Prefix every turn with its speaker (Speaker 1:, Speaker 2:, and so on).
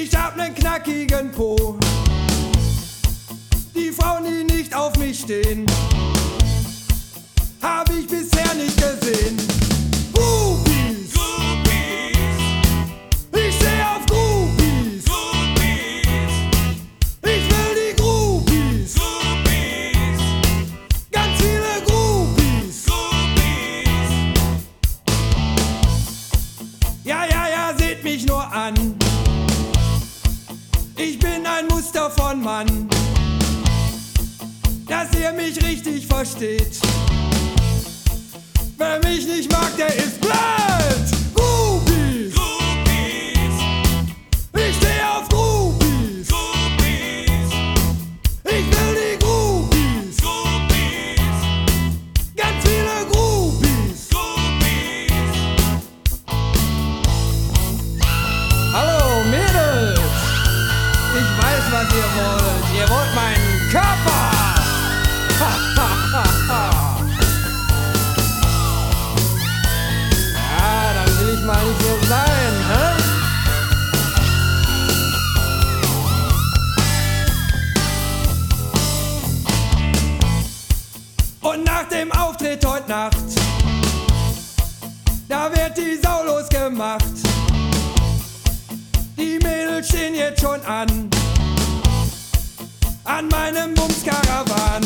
Speaker 1: Ich hab nen knackigen Po. Die Frauen, die nicht auf mich stehen, hab ich bisher nicht gesehen. Groupies, ich steh auf Groupies, ich will die Groupies, ganz viele Groupies. Ja, ja, ja, seht mich nur an. Ich bin ein Muster von Mann, dass ihr mich richtig versteht. Wer mich nicht mag, der ist blöd. Groupies, ich steh auf Groupies, ich will die Groupies, ganz viele Groupies. Hallo Mädels, ich weiß, was ihr wollt. Ihr wollt meinen Körper. Ha, ha, ha, ha. Ja, dann will ich mal nicht so sein, hä? Und nach dem Auftritt heute Nacht, da wird die Sau losgemacht. Die Mädels stehen jetzt schon an meinem Bumskarawan.